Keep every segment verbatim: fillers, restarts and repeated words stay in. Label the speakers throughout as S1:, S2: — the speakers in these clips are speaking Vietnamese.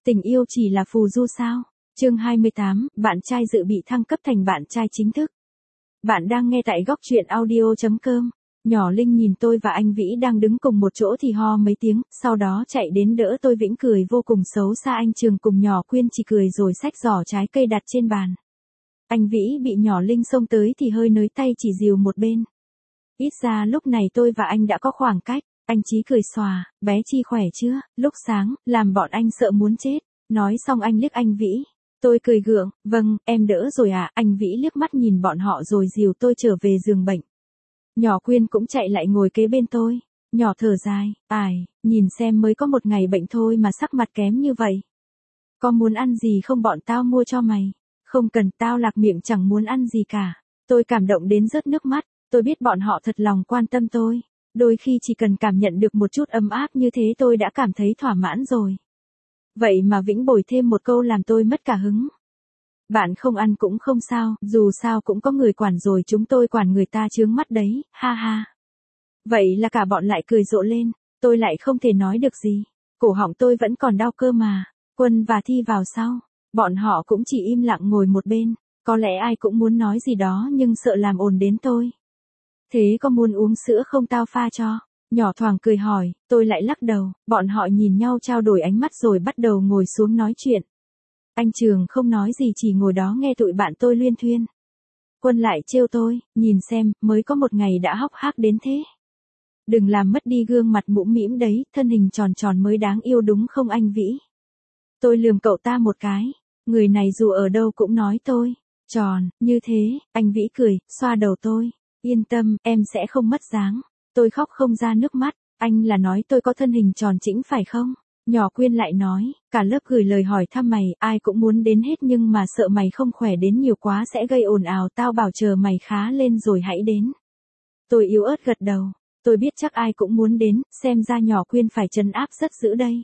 S1: Tình yêu chỉ là phù du sao? Chương hai mươi tám, bạn trai dự bị thăng cấp thành bạn trai chính thức. Bạn đang nghe tại góc truyện audio chấm com. Nhỏ Linh nhìn tôi và anh Vĩ đang đứng cùng một chỗ thì ho mấy tiếng, sau đó chạy đến đỡ tôi. Vĩnh cười vô cùng xấu xa, anh Trường cùng nhỏ Quyên chỉ cười rồi xách giỏ trái cây đặt trên bàn. Anh Vĩ bị nhỏ Linh xông tới thì hơi nới tay chỉ dìu một bên. Ít ra lúc này tôi và anh đã có khoảng cách. Anh Chí cười xòa, bé Chi khỏe chưa, lúc sáng, làm bọn anh sợ muốn chết. Nói xong anh liếc anh Vĩ. Tôi cười gượng, vâng, em đỡ rồi à, anh Vĩ liếc mắt nhìn bọn họ rồi dìu tôi trở về giường bệnh. Nhỏ Quyên cũng chạy lại ngồi kế bên tôi. Nhỏ thở dài, ai, nhìn xem mới có một ngày bệnh thôi mà sắc mặt kém như vậy. Có muốn ăn gì không, bọn tao mua cho mày. Không cần, tao lạc miệng chẳng muốn ăn gì cả. Tôi cảm động đến rớt nước mắt, tôi biết bọn họ thật lòng quan tâm tôi. Đôi khi chỉ cần cảm nhận được một chút ấm áp như thế tôi đã cảm thấy thỏa mãn rồi. Vậy mà Vĩnh bồi thêm một câu làm tôi mất cả hứng. Bạn không ăn cũng không sao, dù sao cũng có người quản rồi, chúng tôi quản người ta chướng mắt đấy, ha ha. Vậy là cả bọn lại cười rộ lên, tôi lại không thể nói được gì. Cổ họng tôi vẫn còn đau cơ mà. Quân và Thi vào sau, bọn họ cũng chỉ im lặng ngồi một bên. Có lẽ ai cũng muốn nói gì đó nhưng sợ làm ồn đến tôi. Thế có muốn uống sữa không, tao pha cho? Nhỏ thoáng cười hỏi, tôi lại lắc đầu. Bọn họ nhìn nhau trao đổi ánh mắt rồi bắt đầu ngồi xuống nói chuyện. Anh Trường không nói gì, chỉ ngồi đó nghe tụi bạn tôi luyên thuyên. Quân lại trêu tôi, nhìn xem, mới có một ngày đã hóc hác đến thế. Đừng làm mất đi gương mặt mũm mĩm đấy, thân hình tròn tròn mới đáng yêu đúng không anh Vĩ? Tôi lườm cậu ta một cái, người này dù ở đâu cũng nói tôi tròn như thế. Anh Vĩ cười, xoa đầu tôi. Yên tâm, em sẽ không mất dáng. Tôi khóc không ra nước mắt. Anh là nói tôi có thân hình tròn chỉnh phải không? Nhỏ Quyên lại nói, cả lớp gửi lời hỏi thăm mày, ai cũng muốn đến hết nhưng mà sợ mày không khỏe đến nhiều quá sẽ gây ồn ào, tao bảo chờ mày khá lên rồi hãy đến. Tôi yếu ớt gật đầu, tôi biết chắc ai cũng muốn đến, xem ra nhỏ Quyên phải trấn áp rất dữ đây.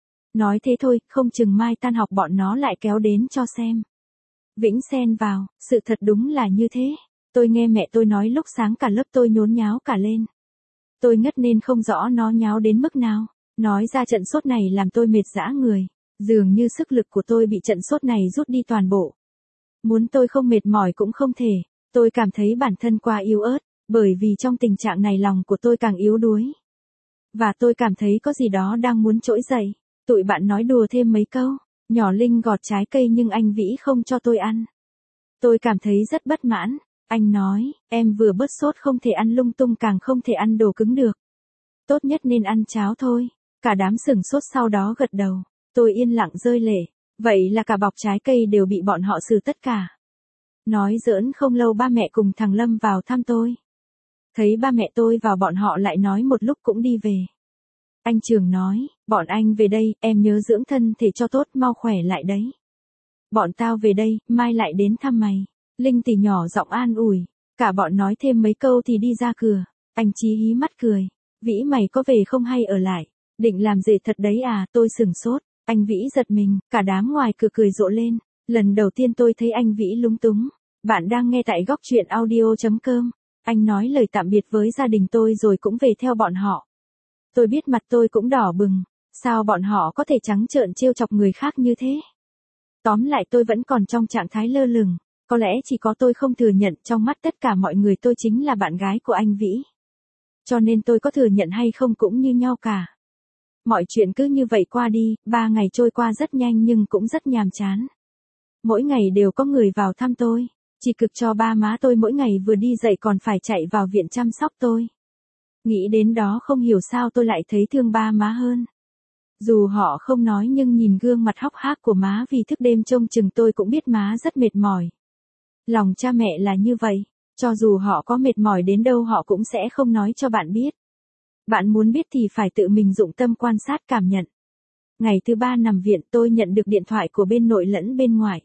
S1: Nói thế thôi, không chừng mai tan học bọn nó lại kéo đến cho xem. Vĩnh xen vào, sự thật đúng là như thế. Tôi nghe mẹ tôi nói lúc sáng cả lớp tôi nhốn nháo cả lên. Tôi ngất nên không rõ nó nháo đến mức nào. Nói ra trận sốt này làm tôi mệt dã người. Dường như sức lực của tôi bị trận sốt này rút đi toàn bộ. Muốn tôi không mệt mỏi cũng không thể. Tôi cảm thấy bản thân quá yếu ớt, bởi vì trong tình trạng này lòng của tôi càng yếu đuối. Và tôi cảm thấy có gì đó đang muốn trỗi dậy. Tụi bạn nói đùa thêm mấy câu. Nhỏ Linh gọt trái cây nhưng anh Vĩ không cho tôi ăn. Tôi cảm thấy rất bất mãn. Anh nói, em vừa bớt sốt không thể ăn lung tung, càng không thể ăn đồ cứng được. Tốt nhất nên ăn cháo thôi. Cả đám sửng sốt sau đó gật đầu. Tôi yên lặng rơi lệ. Vậy là cả bọc trái cây đều bị bọn họ xử tất cả. Nói giỡn, không lâu ba mẹ cùng thằng Lâm vào thăm tôi. Thấy ba mẹ tôi vào bọn họ lại nói một lúc cũng đi về. Anh Trường nói, bọn anh về đây, em nhớ dưỡng thân thể cho tốt, mau khỏe lại đấy. Bọn tao về đây, mai lại đến thăm mày. Linh thì nhỏ giọng an ủi. Cả bọn nói thêm mấy câu thì đi ra cửa. Anh Chí hí mắt cười. Vĩ mày có về không hay ở lại? Định làm rể thật đấy à? Tôi sửng sốt. Anh Vĩ giật mình, cả đám ngoài cửa cười rộ lên. Lần đầu tiên tôi thấy anh Vĩ lúng túng. Bạn đang nghe tại góc truyện audio chấm com. Anh nói lời tạm biệt với gia đình tôi rồi cũng về theo bọn họ. Tôi biết mặt tôi cũng đỏ bừng. Sao bọn họ có thể trắng trợn trêu chọc người khác như thế? Tóm lại tôi vẫn còn trong trạng thái lơ lửng. Có lẽ chỉ có tôi không thừa nhận, trong mắt tất cả mọi người tôi chính là bạn gái của anh Vĩ. Cho nên tôi có thừa nhận hay không cũng như nhau cả. Mọi chuyện cứ như vậy qua đi, ba ngày trôi qua rất nhanh nhưng cũng rất nhàm chán. Mỗi ngày đều có người vào thăm tôi. Chỉ cực cho ba má tôi mỗi ngày vừa đi dậy còn phải chạy vào viện chăm sóc tôi. Nghĩ đến đó không hiểu sao tôi lại thấy thương ba má hơn. Dù họ không nói nhưng nhìn gương mặt hốc hác của má vì thức đêm trông chừng tôi cũng biết má rất mệt mỏi. Lòng cha mẹ là như vậy, cho dù họ có mệt mỏi đến đâu họ cũng sẽ không nói cho bạn biết. Bạn muốn biết thì phải tự mình dụng tâm quan sát cảm nhận. Ngày thứ ba nằm viện tôi nhận được điện thoại của bên nội lẫn bên ngoài.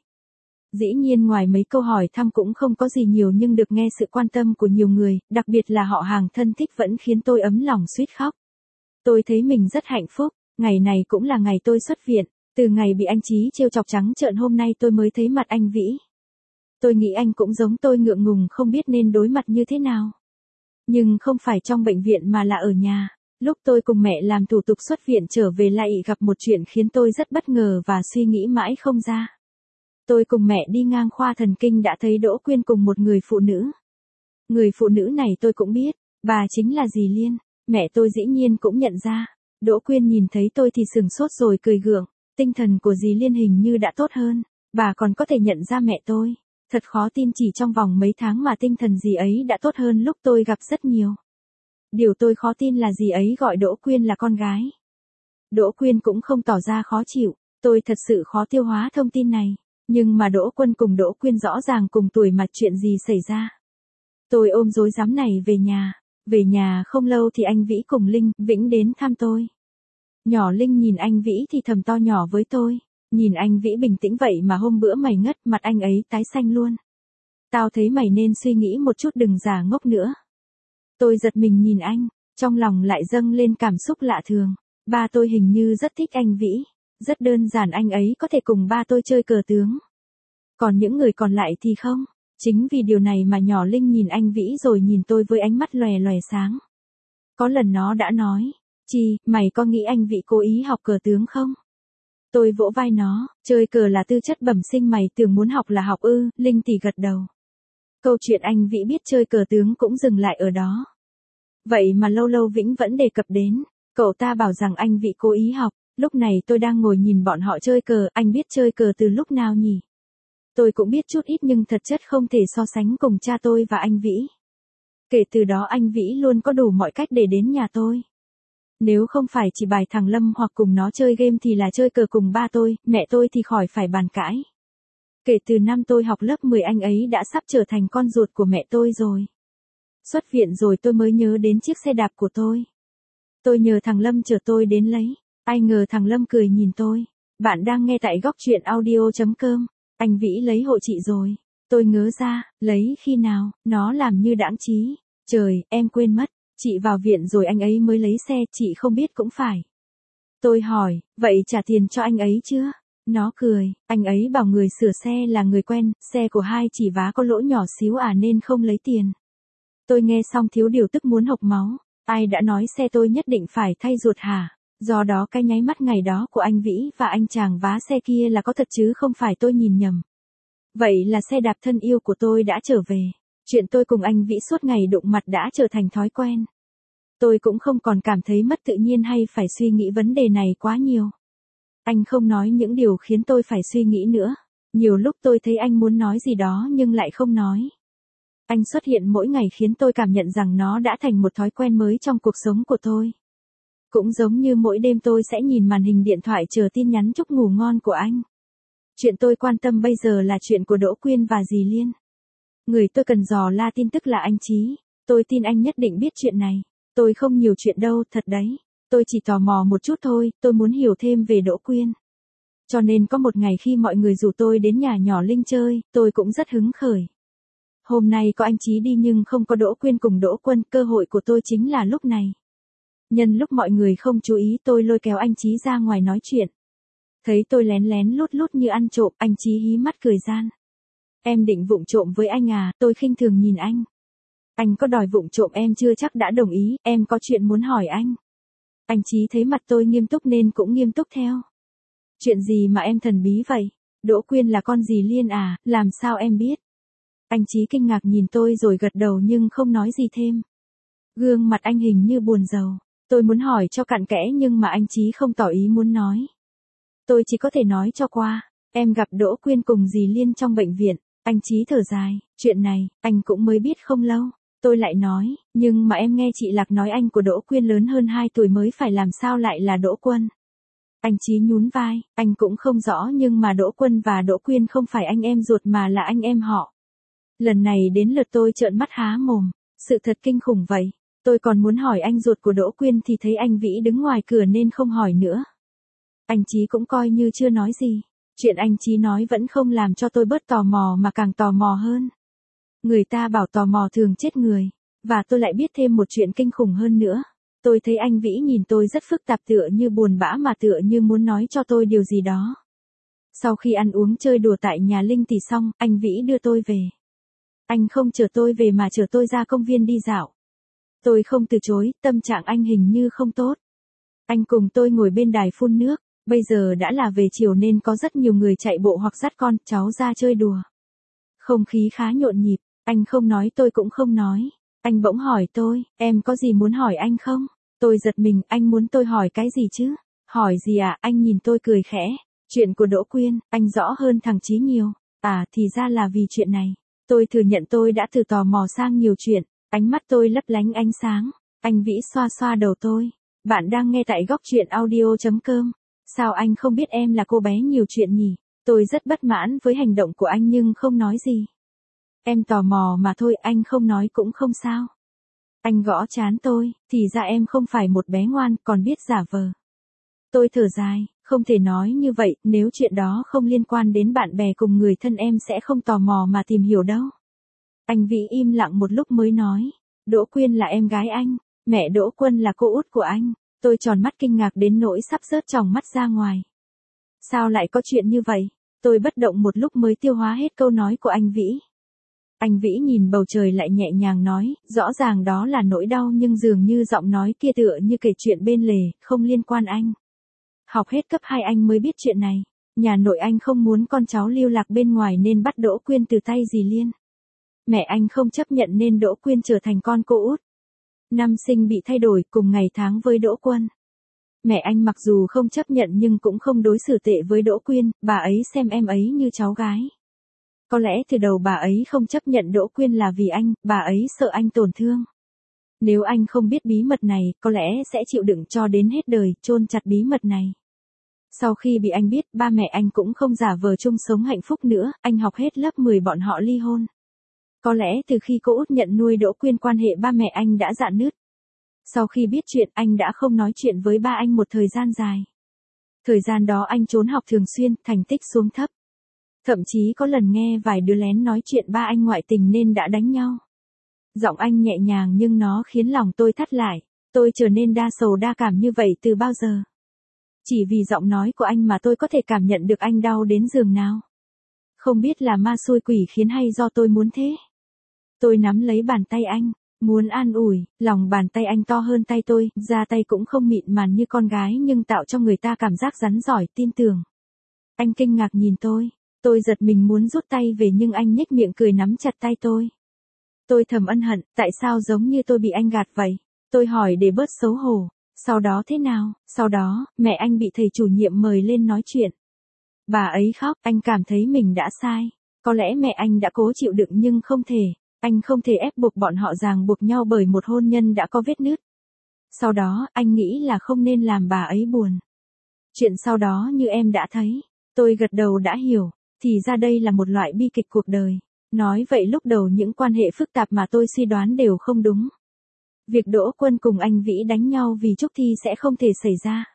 S1: Dĩ nhiên ngoài mấy câu hỏi thăm cũng không có gì nhiều nhưng được nghe sự quan tâm của nhiều người, đặc biệt là họ hàng thân thích vẫn khiến tôi ấm lòng suýt khóc. Tôi thấy mình rất hạnh phúc, ngày này cũng là ngày tôi xuất viện, từ ngày bị anh Chí trêu chọc trắng trợn hôm nay tôi mới thấy mặt anh Vĩ. Tôi nghĩ anh cũng giống tôi ngượng ngùng không biết nên đối mặt như thế nào. Nhưng không phải trong bệnh viện mà là ở nhà. Lúc tôi cùng mẹ làm thủ tục xuất viện trở về lại gặp một chuyện khiến tôi rất bất ngờ và suy nghĩ mãi không ra. Tôi cùng mẹ đi ngang khoa thần kinh đã thấy Đỗ Quyên cùng một người phụ nữ. Người phụ nữ này tôi cũng biết, bà chính là dì Liên. Mẹ tôi dĩ nhiên cũng nhận ra. Đỗ Quyên nhìn thấy tôi thì sừng sốt rồi cười gượng. Tinh thần của dì Liên hình như đã tốt hơn. Bà còn có thể nhận ra mẹ tôi. Thật khó tin chỉ trong vòng mấy tháng mà tinh thần dì ấy đã tốt hơn lúc tôi gặp rất nhiều. Điều tôi khó tin là dì ấy gọi Đỗ Quyên là con gái. Đỗ Quyên cũng không tỏ ra khó chịu. Tôi thật sự khó tiêu hóa thông tin này. Nhưng mà Đỗ Quân cùng Đỗ Quyên rõ ràng cùng tuổi mà chuyện gì xảy ra. Tôi ôm rối rắm này về nhà. Về nhà không lâu thì anh Vĩ cùng Linh, Vĩnh đến thăm tôi. Nhỏ Linh nhìn anh Vĩ thì thầm to nhỏ với tôi. Nhìn anh Vĩ bình tĩnh vậy mà hôm bữa mày ngất, mặt anh ấy tái xanh luôn. Tao thấy mày nên suy nghĩ một chút, đừng giả ngốc nữa. Tôi giật mình nhìn anh, trong lòng lại dâng lên cảm xúc lạ thường. Ba tôi hình như rất thích anh Vĩ. Rất đơn giản anh ấy có thể cùng ba tôi chơi cờ tướng. Còn những người còn lại thì không. Chính vì điều này mà nhỏ Linh nhìn anh Vĩ rồi nhìn tôi với ánh mắt lòe lòe sáng. Có lần nó đã nói, Chi, mày có nghĩ anh Vĩ cố ý học cờ tướng không? Tôi vỗ vai nó, chơi cờ là tư chất bẩm sinh, mày tưởng muốn học là học ư? Linh thì gật đầu. Câu chuyện anh Vĩ biết chơi cờ tướng cũng dừng lại ở đó. Vậy mà lâu lâu Vĩnh vẫn đề cập đến, cậu ta bảo rằng anh Vĩ cố ý học. Lúc này tôi đang ngồi nhìn bọn họ chơi cờ, anh biết chơi cờ từ lúc nào nhỉ? Tôi cũng biết chút ít nhưng thật chất không thể so sánh cùng cha tôi và anh Vĩ. Kể từ đó anh Vĩ luôn có đủ mọi cách để đến nhà tôi. Nếu không phải chỉ bài thằng Lâm hoặc cùng nó chơi game thì là chơi cờ cùng ba tôi, mẹ tôi thì khỏi phải bàn cãi. Kể từ năm tôi học lớp mười anh ấy đã sắp trở thành con ruột của mẹ tôi rồi. Xuất viện rồi tôi mới nhớ đến chiếc xe đạp của tôi. Tôi nhờ thằng Lâm chở tôi đến lấy. Ai ngờ thằng Lâm cười nhìn tôi. Bạn đang nghe tại góc truyện audio chấm com. Anh Vĩ lấy hộ chị rồi. Tôi ngớ ra, lấy khi nào, nó làm như đãng trí. Trời, em quên mất, chị vào viện rồi anh ấy mới lấy xe, chị không biết cũng phải. Tôi hỏi, vậy trả tiền cho anh ấy chưa? Nó cười, anh ấy bảo người sửa xe là người quen, xe của hai chị vá có lỗ nhỏ xíu à nên không lấy tiền. Tôi nghe xong thiếu điều tức muốn hộc máu. Ai đã nói xe tôi nhất định phải thay ruột hả? Do đó cái nháy mắt ngày đó của anh Vĩ và anh chàng vá xe kia là có thật chứ không phải tôi nhìn nhầm. Vậy là xe đạp thân yêu của tôi đã trở về. Chuyện tôi cùng anh Vĩ suốt ngày đụng mặt đã trở thành thói quen. Tôi cũng không còn cảm thấy mất tự nhiên hay phải suy nghĩ vấn đề này quá nhiều. Anh không nói những điều khiến tôi phải suy nghĩ nữa. Nhiều lúc tôi thấy anh muốn nói gì đó nhưng lại không nói. Anh xuất hiện mỗi ngày khiến tôi cảm nhận rằng nó đã thành một thói quen mới trong cuộc sống của tôi. Cũng giống như mỗi đêm tôi sẽ nhìn màn hình điện thoại chờ tin nhắn chúc ngủ ngon của anh. Chuyện tôi quan tâm bây giờ là chuyện của Đỗ Quyên và dì Liên. Người tôi cần dò la tin tức là anh Chí. Tôi tin anh nhất định biết chuyện này. Tôi không nhiều chuyện đâu, thật đấy. Tôi chỉ tò mò một chút thôi, tôi muốn hiểu thêm về Đỗ Quyên. Cho nên có một ngày khi mọi người rủ tôi đến nhà nhỏ Linh chơi, tôi cũng rất hứng khởi. Hôm nay có anh Chí đi nhưng không có Đỗ Quyên cùng Đỗ Quân, cơ hội của tôi chính là lúc này. Nhân lúc mọi người không chú ý tôi lôi kéo anh Chí ra ngoài nói chuyện. Thấy tôi lén lén lút lút như ăn trộm, anh Chí hí mắt cười gian. Em định vụng trộm với anh à? Tôi khinh thường nhìn anh. Anh có đòi vụng trộm em chưa chắc đã đồng ý, em có chuyện muốn hỏi anh. Anh Chí thấy mặt tôi nghiêm túc nên cũng nghiêm túc theo. Chuyện gì mà em thần bí vậy? Đỗ Quyên là con dì Liên à, làm sao em biết? Anh Chí kinh ngạc nhìn tôi rồi gật đầu nhưng không nói gì thêm. Gương mặt anh hình như buồn rầu. Tôi muốn hỏi cho cặn kẽ nhưng mà anh Chí không tỏ ý muốn nói. Tôi chỉ có thể nói cho qua. Em gặp Đỗ Quyên cùng dì Liên trong bệnh viện. Anh Chí thở dài, chuyện này, anh cũng mới biết không lâu. Tôi lại nói, nhưng mà em nghe chị Lạc nói anh của Đỗ Quyên lớn hơn hai tuổi mới phải, làm sao lại là Đỗ Quân? Anh Chí nhún vai, anh cũng không rõ nhưng mà Đỗ Quân và Đỗ Quyên không phải anh em ruột mà là anh em họ. Lần này đến lượt tôi trợn mắt há mồm, sự thật kinh khủng vậy. Tôi còn muốn hỏi anh ruột của Đỗ Quyên thì thấy anh Vĩ đứng ngoài cửa nên không hỏi nữa. Anh Chí cũng coi như chưa nói gì. Chuyện anh Chí nói vẫn không làm cho tôi bớt tò mò mà càng tò mò hơn. Người ta bảo tò mò thường chết người. Và tôi lại biết thêm một chuyện kinh khủng hơn nữa. Tôi thấy anh Vĩ nhìn tôi rất phức tạp, tựa như buồn bã mà tựa như muốn nói cho tôi điều gì đó. Sau khi ăn uống chơi đùa tại nhà Linh thì xong, anh Vĩ đưa tôi về. Anh không chở tôi về mà chở tôi ra công viên đi dạo. Tôi không từ chối, tâm trạng anh hình như không tốt. Anh cùng tôi ngồi bên đài phun nước, bây giờ đã là về chiều nên có rất nhiều người chạy bộ hoặc dắt con, cháu ra chơi đùa. Không khí khá nhộn nhịp, anh không nói tôi cũng không nói. Anh bỗng hỏi tôi, em có gì muốn hỏi anh không? Tôi giật mình, anh muốn tôi hỏi cái gì chứ? Hỏi gì à? Anh nhìn tôi cười khẽ. Chuyện của Đỗ Quyên, anh rõ hơn thằng Chí nhiều. À, thì ra là vì chuyện này. Tôi thừa nhận tôi đã thử tò mò sang nhiều chuyện. Ánh mắt tôi lấp lánh ánh sáng. Anh Vĩ xoa xoa đầu tôi. Bạn đang nghe tại góc truyện audio.com. Sao anh không biết em là cô bé nhiều chuyện nhỉ? Tôi rất bất mãn với hành động của anh nhưng không nói gì. Em tò mò mà thôi, anh không nói cũng không sao. Anh gõ trán tôi, thì ra em không phải một bé ngoan, còn biết giả vờ. Tôi thở dài, không thể nói như vậy, nếu chuyện đó không liên quan đến bạn bè cùng người thân em sẽ không tò mò mà tìm hiểu đâu. Anh Vĩ im lặng một lúc mới nói, Đỗ Quyên là em gái anh, mẹ Đỗ Quân là cô út của anh. Tôi tròn mắt kinh ngạc đến nỗi sắp rớt tròng mắt ra ngoài. Sao lại có chuyện như vậy? Tôi bất động một lúc mới tiêu hóa hết câu nói của anh Vĩ. Anh Vĩ nhìn bầu trời lại nhẹ nhàng nói, rõ ràng đó là nỗi đau nhưng dường như giọng nói kia tựa như kể chuyện bên lề, không liên quan anh. Học hết cấp hai anh mới biết chuyện này. Nhà nội anh không muốn con cháu lưu lạc bên ngoài nên bắt Đỗ Quyên từ tay dì Liên. Mẹ anh không chấp nhận nên Đỗ Quyên trở thành con cô út. Năm sinh bị thay đổi cùng ngày tháng với Đỗ Quân. Mẹ anh mặc dù không chấp nhận nhưng cũng không đối xử tệ với Đỗ Quyên, bà ấy xem em ấy như cháu gái. Có lẽ từ đầu bà ấy không chấp nhận Đỗ Quyên là vì anh, bà ấy sợ anh tổn thương. Nếu anh không biết bí mật này, có lẽ sẽ chịu đựng cho đến hết đời, chôn chặt bí mật này. Sau khi bị anh biết, ba mẹ anh cũng không giả vờ chung sống hạnh phúc nữa, anh học hết lớp mười bọn họ ly hôn. Có lẽ từ khi cô út nhận nuôi Đỗ Quyên quan hệ ba mẹ anh đã rạn nứt. Sau khi biết chuyện anh đã không nói chuyện với ba anh một thời gian dài. Thời gian đó anh trốn học thường xuyên, thành tích xuống thấp. Thậm chí có lần nghe vài đứa lén nói chuyện ba anh ngoại tình nên đã đánh nhau. Giọng anh nhẹ nhàng nhưng nó khiến lòng tôi thắt lại. Tôi trở nên đa sầu đa cảm như vậy từ bao giờ? Chỉ vì giọng nói của anh mà tôi có thể cảm nhận được anh đau đến giường nào. Không biết là ma xui quỷ khiến hay do tôi muốn thế. Tôi nắm lấy bàn tay anh, muốn an ủi, lòng bàn tay anh to hơn tay tôi, da tay cũng không mịn màng như con gái nhưng tạo cho người ta cảm giác rắn giỏi, tin tưởng. Anh kinh ngạc nhìn tôi, tôi giật mình muốn rút tay về nhưng anh nhếch miệng cười nắm chặt tay tôi. Tôi thầm ân hận, tại sao giống như tôi bị anh gạt vậy? Tôi hỏi để bớt xấu hổ. Sau đó thế nào? Sau đó, mẹ anh bị thầy chủ nhiệm mời lên nói chuyện. Bà ấy khóc, anh cảm thấy mình đã sai. Có lẽ mẹ anh đã cố chịu đựng nhưng không thể. Anh không thể ép buộc bọn họ ràng buộc nhau bởi một hôn nhân đã có vết nứt. Sau đó, anh nghĩ là không nên làm bà ấy buồn. Chuyện sau đó như em đã thấy. Tôi gật đầu đã hiểu. Thì ra đây là một loại bi kịch cuộc đời. Nói vậy lúc đầu những quan hệ phức tạp mà tôi suy đoán đều không đúng. Việc Đỗ Quân cùng anh Vĩ đánh nhau vì Trúc Thi sẽ không thể xảy ra.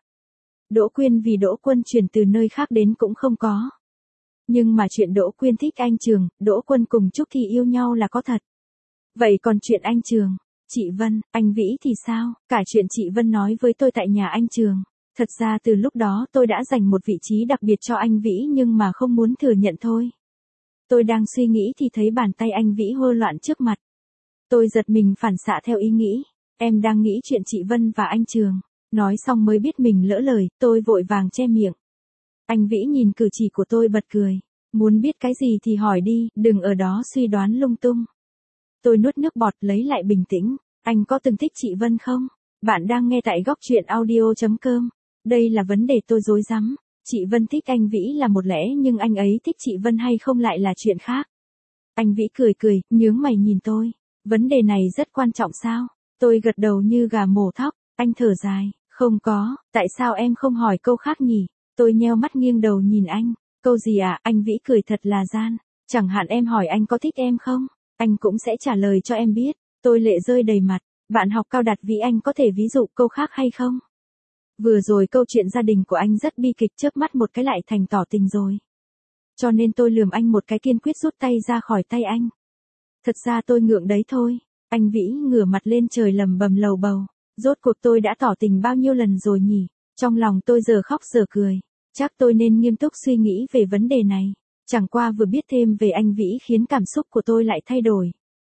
S1: Đỗ Quyên vì Đỗ Quân chuyển từ nơi khác đến cũng không có. Nhưng mà chuyện Đỗ Quyên thích anh Trường, Đỗ Quân cùng Trúc Thi yêu nhau là có thật. Vậy còn chuyện anh Trường, chị Vân, anh Vĩ thì sao? Cả chuyện chị Vân nói với tôi tại nhà anh Trường. Thật ra từ lúc đó tôi đã dành một vị trí đặc biệt cho anh Vĩ nhưng mà không muốn thừa nhận thôi. Tôi đang suy nghĩ thì thấy bàn tay anh Vĩ hô loạn trước mặt. Tôi giật mình phản xạ theo ý nghĩ. Em đang nghĩ chuyện chị Vân và anh Trường. Nói xong mới biết mình lỡ lời, tôi vội vàng che miệng. Anh Vĩ nhìn cử chỉ của tôi bật cười. Muốn biết cái gì thì hỏi đi, đừng ở đó suy đoán lung tung. Tôi nuốt nước bọt lấy lại bình tĩnh. Anh có từng thích chị Vân không? Bạn đang nghe tại góc truyện audio.com. Đây là vấn đề tôi rối rắm. Chị Vân thích anh Vĩ là một lẽ nhưng anh ấy thích chị Vân hay không lại là chuyện khác. Anh Vĩ cười cười, nhướng mày nhìn tôi. Vấn đề này rất quan trọng sao? Tôi gật đầu như gà mổ thóc. Anh thở dài. Không có, tại sao em không hỏi câu khác nhỉ? Tôi nheo mắt nghiêng đầu nhìn anh. Câu gì à? Anh Vĩ cười thật là gian. Chẳng hạn em hỏi anh có thích em không? Anh cũng sẽ trả lời cho em biết. Tôi lệ rơi đầy mặt. Bạn học cao đạt Vĩ anh có thể ví dụ câu khác hay không? Vừa rồi câu chuyện gia đình của anh rất bi kịch, chớp mắt một cái lại thành tỏ tình rồi. Cho nên tôi lườm anh một cái kiên quyết rút tay ra khỏi tay anh. Thật ra tôi ngượng đấy thôi. Anh Vĩ ngửa mặt lên trời lầm bầm lầu bầu. Rốt cuộc tôi đã tỏ tình bao nhiêu lần rồi nhỉ? Trong lòng tôi giờ khóc giờ cười. Chắc tôi nên nghiêm túc suy nghĩ về vấn đề này. Chẳng qua vừa biết thêm về anh Vĩ khiến cảm xúc của tôi lại thay đổi.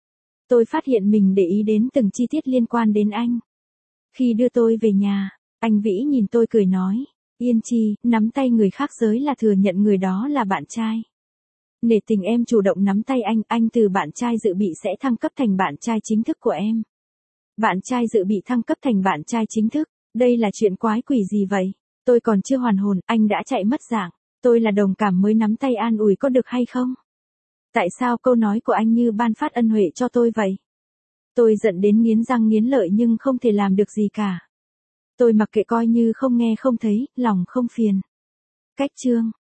S1: Tôi phát hiện mình để ý đến từng chi tiết liên quan đến anh. Khi đưa tôi về nhà, anh Vĩ nhìn tôi cười nói, Yên Chi, nắm tay người khác giới là thừa nhận người đó là bạn trai. Nể tình em chủ động nắm tay anh, anh từ bạn trai dự bị sẽ thăng cấp thành bạn trai chính thức của em. Bạn trai dự bị thăng cấp thành bạn trai chính thức, đây là chuyện quái quỷ gì vậy? Tôi còn chưa hoàn hồn, anh đã chạy mất dạng. Tôi là đồng cảm mới nắm tay an ủi có được hay không? Tại sao câu nói của anh như ban phát ân huệ cho tôi vậy? Tôi giận đến nghiến răng nghiến lợi nhưng không thể làm được gì cả. Tôi mặc kệ coi như không nghe không thấy, lòng không phiền. Cách chương